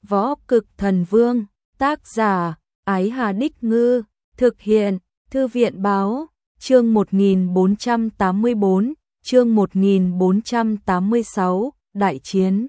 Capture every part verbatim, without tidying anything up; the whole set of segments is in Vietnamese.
Võ Cực Thần Vương, tác giả, Ái Hà Đích Ngư, thực hiện, Thư viện Báo, chương một nghìn bốn trăm tám mươi bốn, chương một nghìn bốn trăm tám mươi sáu, Đại chiến.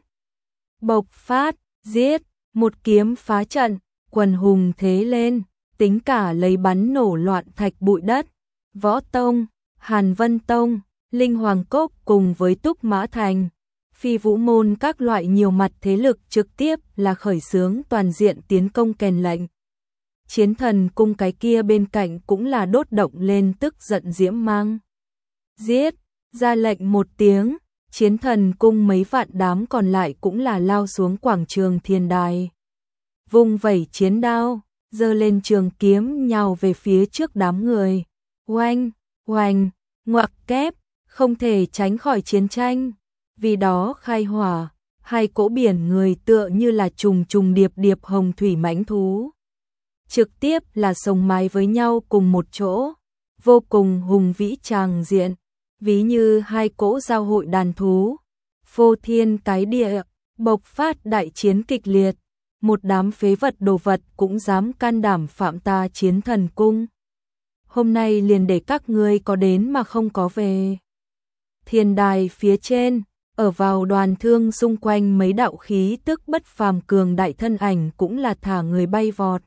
Bộc phát, giết, một kiếm phá trận, quần hùng thế lên, tính cả lấy bắn nổ loạn thạch bụi đất. Võ Tông, Hàn Vân Tông, Linh Hoàng Cốc cùng với Túc Mã Thành, Phi Vũ Môn các loại nhiều mặt thế lực trực tiếp là khởi xướng toàn diện tiến công kèn lệnh. Chiến Thần Cung cái kia bên cạnh cũng là đốt động lên tức giận diễm mang. Giết, ra lệnh một tiếng, Chiến Thần Cung mấy vạn đám còn lại cũng là lao xuống quảng trường thiên đài. Vung vẩy chiến đao, giơ lên trường kiếm nhào về phía trước đám người. Oanh, oanh, ngoặc kép, không thể tránh khỏi chiến tranh. Vì đó khai hỏa, hai cỗ biển người tựa như là trùng trùng điệp điệp hồng thủy mãnh thú. Trực tiếp là sồng mái với nhau cùng một chỗ, vô cùng hùng vĩ tràng diện, ví như hai cỗ giao hội đàn thú. Phô thiên cái địa, bộc phát đại chiến kịch liệt, một đám phế vật đồ vật cũng dám can đảm phạm ta Chiến Thần Cung. Hôm nay liền để các ngươi có đến mà không có về. Thiên đài phía trên, ở vào đoàn thương xung quanh mấy đạo khí tức bất phàm cường đại thân ảnh cũng là thả người bay vọt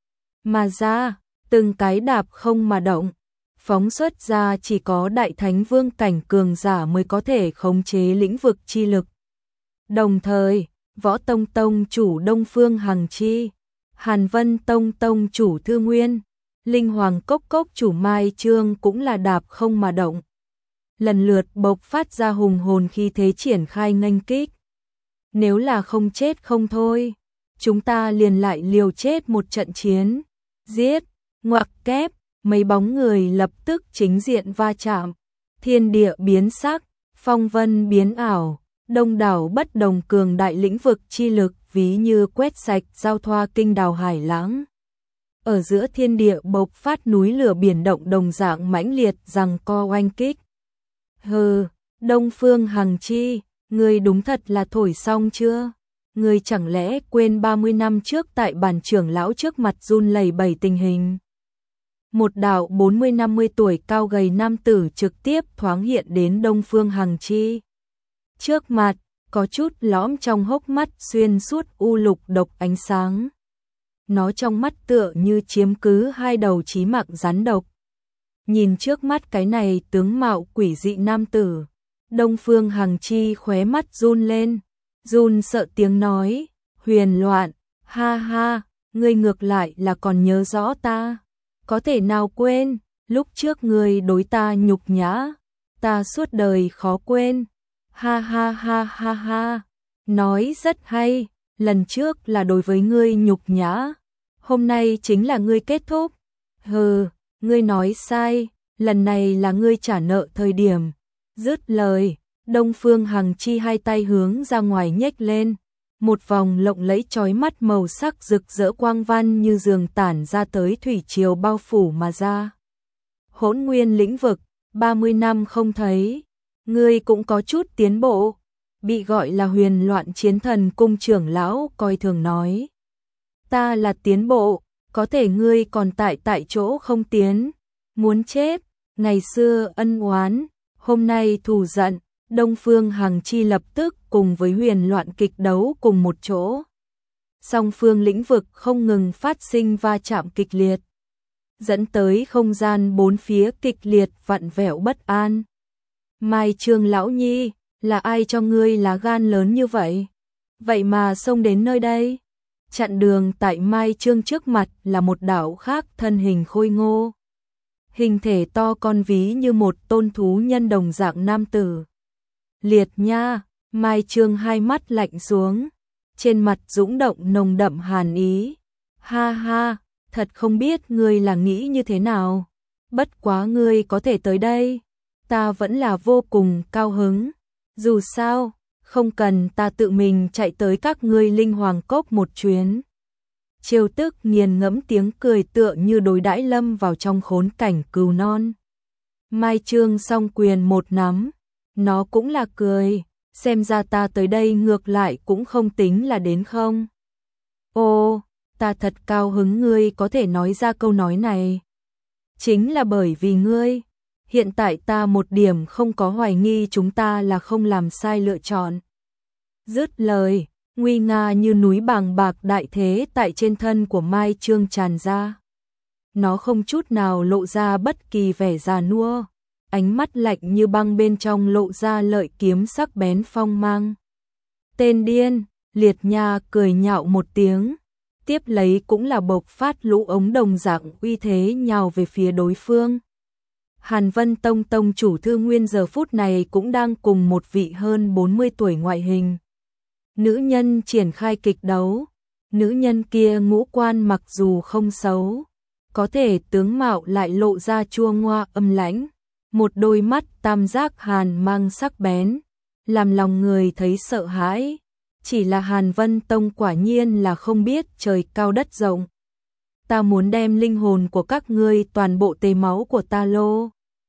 mà ra, từng cái đạp không mà động, phóng xuất ra chỉ có đại thánh vương cảnh cường giả mới có thể khống chế lĩnh vực chi lực. Đồng thời, Võ Tông Tông chủ Đông Phương Hằng Chi, Hàn Vân Tông Tông chủ Thư Nguyên, Linh Hoàng Cốc Cốc chủ Mai Trương cũng là đạp không mà động. Lần lượt bộc phát ra hùng hồn khi thế triển khai nghênh kích. Nếu là không chết không thôi, chúng ta liền lại liều chết một trận chiến. Giết, ngoặc kép, mấy bóng người lập tức chính diện va chạm. Thiên địa biến sắc, phong vân biến ảo, đông đảo bất đồng cường đại lĩnh vực chi lực ví như quét sạch giao thoa kinh đào hải lãng. Ở giữa thiên địa bộc phát núi lửa biển động đồng dạng mãnh liệt giằng co oanh kích. Hừ, Đông Phương Hằng Chi, ngươi đúng thật là thổi xong chưa? Ngươi chẳng lẽ quên ba mươi năm trước tại bản trưởng lão trước mặt run lẩy bẩy tình hình? Một đạo bốn mươi năm mươi tuổi cao gầy nam tử trực tiếp thoáng hiện đến Đông Phương Hằng Chi. Trước mặt, có chút lõm trong hốc mắt xuyên suốt u lục độc ánh sáng. Nó trong mắt tựa như chiếm cứ hai đầu chí mạng rắn độc. Nhìn trước mắt cái này tướng mạo quỷ dị nam tử, Đông Phương Hằng Chi khóe mắt run lên, run sợ tiếng nói, Huyền Loạn, ha ha, ngươi ngược lại là còn nhớ rõ ta, có thể nào quên, lúc trước ngươi đối ta nhục nhã, ta suốt đời khó quên, ha ha ha ha ha, nói rất hay, lần trước là đối với ngươi nhục nhã, hôm nay chính là ngươi kết thúc, hừ, ngươi nói sai. Lần này là ngươi trả nợ thời điểm. Dứt lời, Đông Phương Hằng Chi hai tay hướng ra ngoài nhếch lên, một vòng lộng lẫy chói mắt màu sắc rực rỡ quang văn như giường tản ra tới thủy triều bao phủ mà ra. Hỗn nguyên lĩnh vực, ba mươi năm không thấy, ngươi cũng có chút tiến bộ, bị gọi là Huyền Loạn Chiến Thần Cung trưởng lão coi thường nói. Ta là tiến bộ, có thể ngươi còn tại tại chỗ không tiến. Muốn chết, ngày xưa ân oán, hôm nay thù giận, Đông Phương Hằng Chi lập tức cùng với Huyền Loạn kịch đấu cùng một chỗ. Song phương lĩnh vực không ngừng phát sinh va chạm kịch liệt, dẫn tới không gian bốn phía kịch liệt vặn vẹo bất an. Mai Trương lão nhi, là ai cho ngươi lá gan lớn như vậy? Vậy mà xông đến nơi đây? Chặn đường tại Mai Trương trước mặt là một đạo khác thân hình khôi ngô. Hình thể to con ví như một tôn thú nhân đồng dạng nam tử. Liệt nha, Mai Trương hai mắt lạnh xuống, trên mặt dũng động nồng đậm hàn ý. Ha ha, thật không biết ngươi là nghĩ như thế nào. Bất quá ngươi có thể tới đây, ta vẫn là vô cùng cao hứng. Dù sao, không cần ta tự mình chạy tới các ngươi Linh Hoàng Cốc một chuyến. Trêu tức nghiền ngẫm tiếng cười tựa như đối đãi lâm vào trong khốn cảnh cừu non. Mai Trương song quyền một nắm, nó cũng là cười, xem ra ta tới đây ngược lại cũng không tính là đến không. Ô, ta thật cao hứng ngươi có thể nói ra câu nói này. Chính là bởi vì ngươi, hiện tại ta một điểm không có hoài nghi chúng ta là không làm sai lựa chọn. Dứt lời, nguy nga như núi bàng bạc đại thế tại trên thân của Mai Trương tràn ra. Nó không chút nào lộ ra bất kỳ vẻ già nua, ánh mắt lạnh như băng bên trong lộ ra lợi kiếm sắc bén phong mang. Tên điên, Liệt Nha cười nhạo một tiếng, tiếp lấy cũng là bộc phát lũ ống đồng dạng uy thế nhào về phía đối phương. Hàn Vân Tông tông chủ Thư Nguyên giờ phút này cũng đang cùng một vị hơn bốn mươi tuổi ngoại hình nữ nhân triển khai kịch đấu. Nữ nhân kia ngũ quan mặc dù không xấu, có thể tướng mạo lại lộ ra chua ngoa âm lãnh, một đôi mắt tam giác hàn mang sắc bén, làm lòng người thấy sợ hãi. Chỉ là Hàn Vân Tông quả nhiên là không biết trời cao đất rộng. Ta muốn đem linh hồn của các ngươi toàn bộ tê máu của ta lô.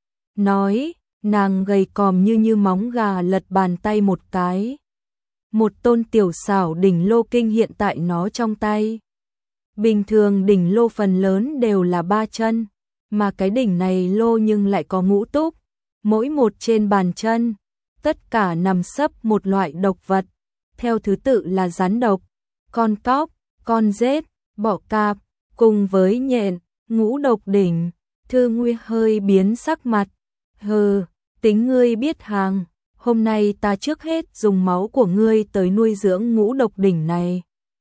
Nói, nàng gầy còm như như móng gà lật bàn tay một cái. Một tôn tiểu xảo đỉnh lô kinh hiện tại nó trong tay. Bình thường đỉnh lô phần lớn đều là ba chân, mà cái đỉnh này lô nhưng lại có ngũ túc, mỗi một trên bàn chân, tất cả nằm sấp một loại độc vật, theo thứ tự là rắn độc, con cóc, con rết, bọ cạp, cùng với nhện, ngũ độc đỉnh. Thư Nguy hơi biến sắc mặt, hừ, tính ngươi biết hàng, hôm nay ta trước hết dùng máu của ngươi tới nuôi dưỡng ngũ độc đỉnh này.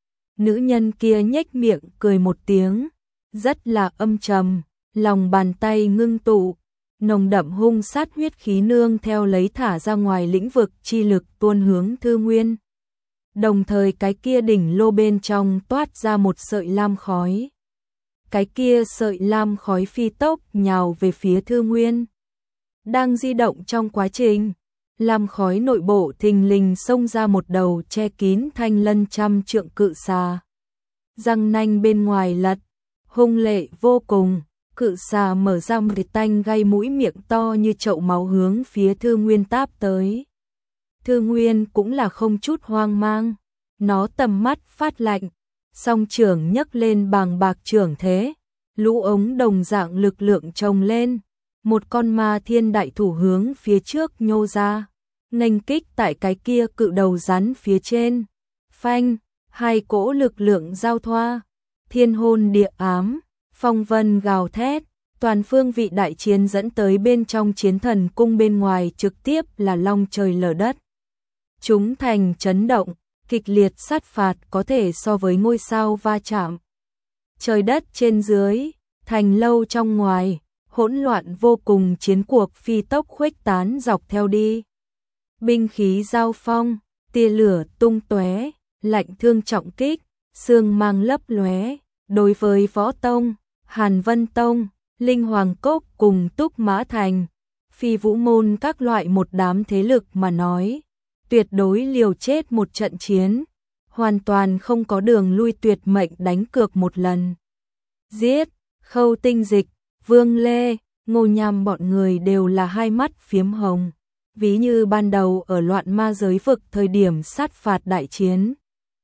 Nữ nhân kia nhếch miệng cười một tiếng, rất là âm trầm, lòng bàn tay ngưng tụ, nồng đậm hung sát huyết khí nương theo lấy thả ra ngoài lĩnh vực chi lực tuôn hướng Thư Nguyên. Đồng thời cái kia đỉnh lô bên trong toát ra một sợi lam khói. Cái kia sợi lam khói phi tốc nhào về phía Thư Nguyên. Đang di động trong quá trình, lam khói nội bộ thình lình xông ra một đầu che kín thanh lân trăm trượng cự xà. Răng nanh bên ngoài lật, hung lệ vô cùng, cự xà mở ra một tanh gây mũi miệng to như chậu máu hướng phía Thư Nguyên táp tới. Thư Nguyên cũng là không chút hoang mang, nó tầm mắt phát lạnh, song trưởng nhấc lên bàng bạc trưởng thế, lũ ống đồng dạng lực lượng chồng lên, một con ma thiên đại thủ hướng phía trước nhô ra, nghênh kích tại cái kia cự đầu rắn phía trên. Phanh, hai cỗ lực lượng giao thoa, thiên hôn địa ám, phong vân gào thét, toàn phương vị đại chiến dẫn tới bên trong chiến thần cung bên ngoài trực tiếp là long trời lở đất. Chúng thành chấn động, kịch liệt sát phạt có thể so với ngôi sao va chạm. Trời đất trên dưới, thành lâu trong ngoài, hỗn loạn vô cùng, chiến cuộc phi tốc khuếch tán dọc theo đi. Binh khí giao phong, tia lửa tung tóe, lạnh thương trọng kích, xương mang lấp lóe. Đối với Võ Tông, Hàn Vân Tông, Linh Hoàng Cốc cùng Túc Mã Thành, Phi Vũ Môn các loại một đám thế lực mà nói, tuyệt đối liều chết một trận chiến, hoàn toàn không có đường lui, tuyệt mệnh đánh cược một lần. Giết, Khâu Tinh Dịch, Vương Lê, Ngô Nham bọn người đều là hai mắt phiếm hồng, ví như ban đầu ở loạn ma giới vực thời điểm sát phạt đại chiến,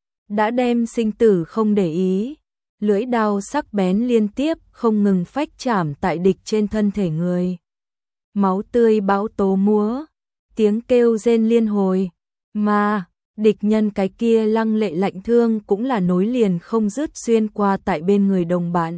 đã đem sinh tử không để ý, lưỡi đao sắc bén liên tiếp không ngừng phách chạm tại địch trên thân thể người. Máu tươi bão tố múa, tiếng kêu rên liên hồi, mà địch nhân cái kia lăng lệ lạnh thương cũng là nối liền không dứt xuyên qua tại bên người đồng bạn.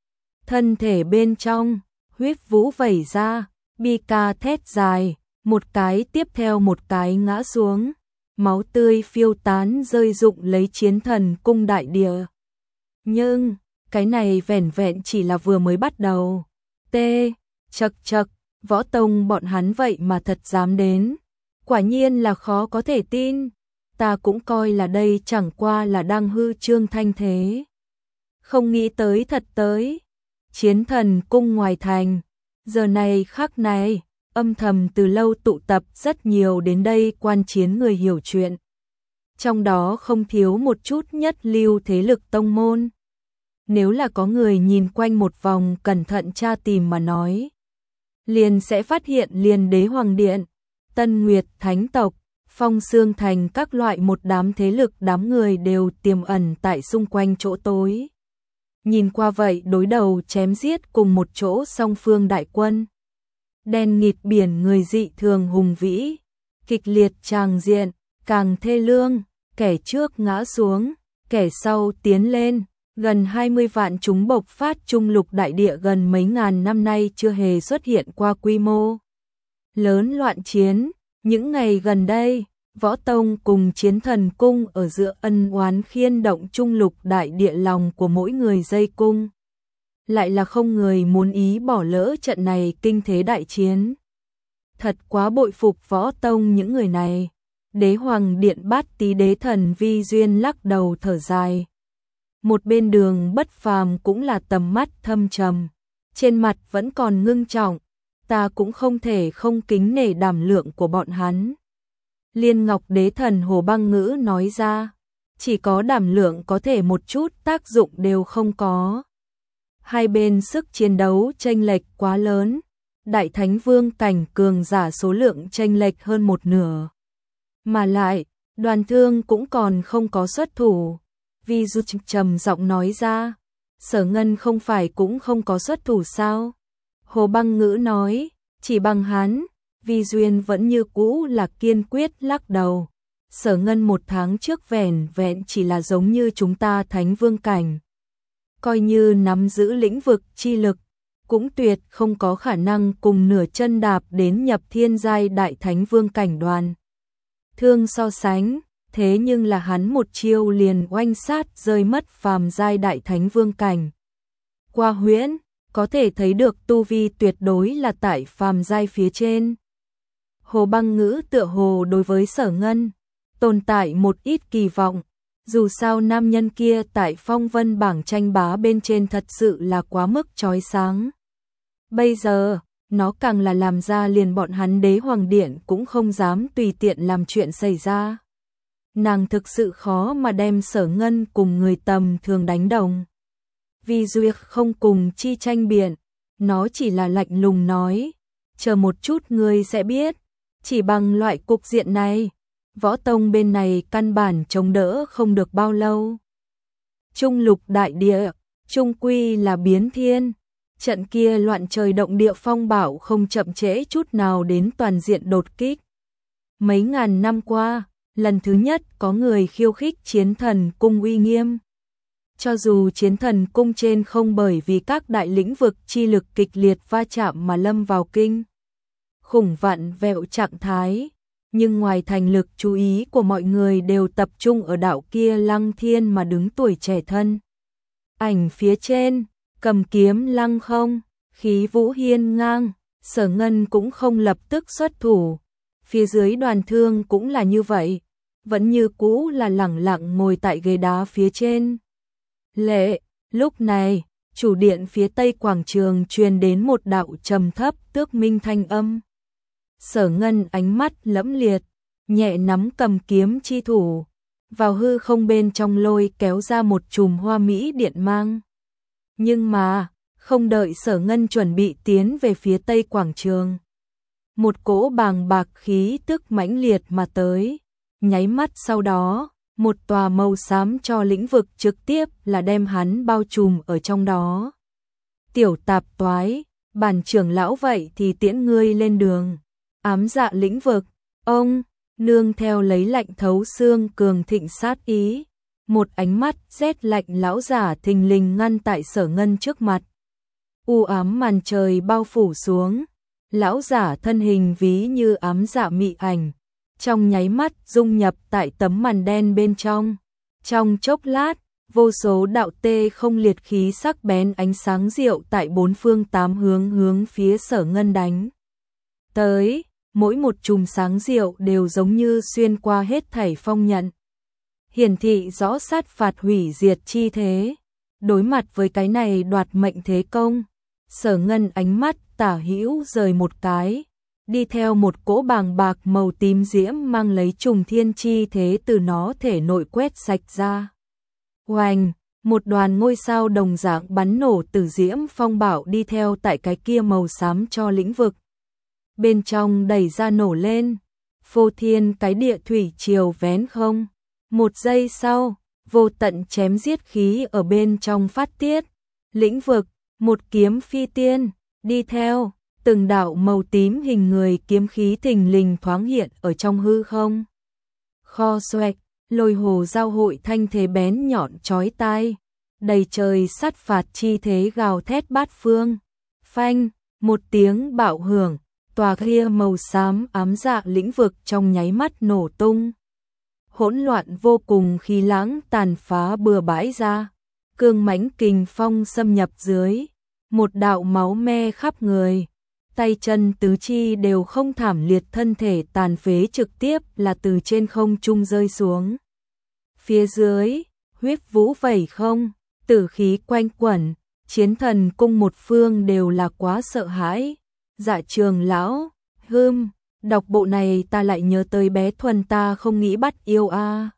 Thân thể bên trong, huyết vũ vẩy ra, bi ca thét dài, một cái tiếp theo một cái ngã xuống, máu tươi phiêu tán rơi rụng lấy chiến thần cung đại địa. Nhưng, cái này vẻn vẹn chỉ là vừa mới bắt đầu. Tê, chật chật, Võ Tông bọn hắn vậy mà thật dám đến. Quả nhiên là khó có thể tin. Ta cũng coi là đây chẳng qua là đang hư trương thanh thế. Không nghĩ tới thật tới. Chiến thần cung ngoài thành, giờ này khắc này, âm thầm từ lâu tụ tập rất nhiều đến đây quan chiến người hiểu chuyện. Trong đó không thiếu một chút nhất lưu thế lực tông môn. Nếu là có người nhìn quanh một vòng cẩn thận tra tìm mà nói, liền sẽ phát hiện Liên Đế Hoàng Điện, Tân Nguyệt Thánh Tộc, Phong Xương Thành các loại một đám thế lực đám người đều tiềm ẩn tại xung quanh chỗ tối. Nhìn qua vậy đối đầu chém giết cùng một chỗ song phương đại quân. Đen nghịt biển người dị thường hùng vĩ, kịch liệt tràng diện, càng thê lương, kẻ trước ngã xuống, kẻ sau tiến lên, gần hai mươi vạn chúng bộc phát trung lục đại địa gần mấy ngàn năm nay chưa hề xuất hiện qua quy mô lớn loạn chiến. Những ngày gần đây, Võ Tông cùng Chiến Thần Cung ở giữa ân oán khiên động trung lục đại địa lòng của mỗi người dây cung. Lại là không người muốn ý bỏ lỡ trận này kinh thế đại chiến. Thật quá bội phục Võ Tông những người này. Đế Hoàng Điện Bát Tý Đế Thần Vi Duyên lắc đầu thở dài. Một bên Đường Bất Phàm cũng là tầm mắt thâm trầm, trên mặt vẫn còn ngưng trọng. Ta cũng không thể không kính nể đảm lượng của bọn hắn. Liên Ngọc Đế Thần Hồ Băng Ngữ nói ra, chỉ có đảm lượng có thể một chút tác dụng đều không có. Hai bên sức chiến đấu chênh lệch quá lớn, Đại Thánh Vương cảnh cường giả số lượng chênh lệch hơn một nửa. Mà lại, Đoàn Thương cũng còn không có xuất thủ. Vi Du trầm giọng nói ra, Sở Ngân không phải cũng không có xuất thủ sao? Hồ Băng Ngữ nói, chỉ bằng hắn. Vi Duyên vẫn như cũ là kiên quyết lắc đầu. Sở Ngân một tháng trước vẻn vẹn chỉ là giống như chúng ta Thánh Vương cảnh. Coi như nắm giữ lĩnh vực chi lực, cũng tuyệt không có khả năng cùng nửa chân đạp đến nhập thiên giai Đại Thánh Vương cảnh Đoàn Thương so sánh. Thế nhưng là hắn một chiêu liền oanh sát rơi mất phàm giai Đại Thánh Vương cảnh. Qua huyễn, có thể thấy được tu vi tuyệt đối là tại phàm giai phía trên. Hồ Băng Ngữ tựa hồ đối với Sở Ngân tồn tại một ít kỳ vọng, dù sao nam nhân kia tại phong vân bảng tranh bá bên trên thật sự là quá mức chói sáng. Bây giờ, nó càng là làm ra liền bọn hắn Đế Hoàng Điện cũng không dám tùy tiện làm chuyện xảy ra. Nàng thực sự khó mà đem Sở Ngân cùng người tầm thường đánh đồng. Vì Duyệt không cùng chi tranh biện, nó chỉ là lạnh lùng nói, chờ một chút ngươi sẽ biết, chỉ bằng loại cục diện này, Võ Tông bên này căn bản chống đỡ không được bao lâu. Trung lục đại địa, trung quy là biến thiên, trận kia loạn trời động địa phong bạo không chậm trễ chút nào đến toàn diện đột kích. Mấy ngàn năm qua, lần thứ nhất có người khiêu khích Chiến Thần Cung uy nghiêm. Cho dù Chiến Thần Cung trên không bởi vì các đại lĩnh vực chi lực kịch liệt va chạm mà lâm vào kinh khủng vạn vẹo trạng thái, nhưng ngoài thành lực chú ý của mọi người đều tập trung ở đạo kia lăng thiên mà đứng tuổi trẻ thân. Ảnh phía trên, cầm kiếm lăng không, khí vũ hiên ngang, Sở Ngân cũng không lập tức xuất thủ. Phía dưới Đoàn Thương cũng là như vậy, vẫn như cũ là lẳng lặng ngồi tại ghế đá phía trên. Lệ, lúc này, chủ điện phía tây quảng trường truyền đến một đạo trầm thấp tước minh thanh âm. Sở Ngân ánh mắt lẫm liệt, nhẹ nắm cầm kiếm chi thủ, vào hư không bên trong lôi kéo ra một chùm hoa mỹ điện mang. Nhưng mà, không đợi Sở Ngân chuẩn bị tiến về phía tây quảng trường, một cỗ bàng bạc khí tức mãnh liệt mà tới, nháy mắt sau đó, một tòa màu xám cho lĩnh vực trực tiếp là đem hắn bao trùm ở trong đó. Tiểu tạp toái, bản trưởng lão vậy thì tiễn ngươi lên đường. Ám dạ lĩnh vực, ông, nương theo lấy lạnh thấu xương cường thịnh sát ý. Một ánh mắt rét lạnh lão giả thình lình ngăn tại Sở Ngân trước mặt. U ám màn trời bao phủ xuống, lão giả thân hình ví như ám dạ mị ảnh, trong nháy mắt dung nhập tại tấm màn đen bên trong. Trong chốc lát, vô số đạo tê không liệt khí sắc bén ánh sáng diệu tại bốn phương tám hướng hướng phía Sở Ngân đánh tới, mỗi một chùm sáng diệu đều giống như xuyên qua hết thảy phong nhận, hiển thị rõ sát phạt hủy diệt chi thế. Đối mặt với cái này đoạt mệnh thế công, Sở Ngân ánh mắt tả hữu rời một cái, đi theo một cỗ bàng bạc màu tím diễm mang lấy trùng thiên chi thế từ nó thể nội quét sạch ra. Oanh, một đoàn ngôi sao đồng dạng bắn nổ từ diễm phong bạo đi theo tại cái kia màu xám cho lĩnh vực. Bên trong đẩy ra nổ lên, phô thiên cái địa thủy triều vén không. Một giây sau, vô tận chém giết khí ở bên trong phát tiết, lĩnh vực, một kiếm phi tiên, đi theo, từng đạo màu tím hình người kiếm khí thình lình thoáng hiện ở trong hư không. Kho xoẹt, lôi hồ giao hội thanh thế bén nhọn chói tai, đầy trời sát phạt chi thế gào thét bát phương. Phanh, một tiếng bạo hưởng, tòa kia màu xám ám dạ lĩnh vực trong nháy mắt nổ tung. Hỗn loạn vô cùng khí lãng tàn phá bừa bãi ra, cương mãnh kình phong xâm nhập dưới, một đạo máu me khắp người, tay chân tứ chi đều không thảm liệt, thân thể tàn phế trực tiếp là từ trên không trung rơi xuống. Phía dưới, huyết vũ vẩy không, tử khí quanh quẩn, chiến thần cung một phương đều là quá sợ hãi. Dạ Trường lão, hưm, đọc bộ này ta lại nhớ tới bé Thuần, ta không nghĩ bắt yêu a. À.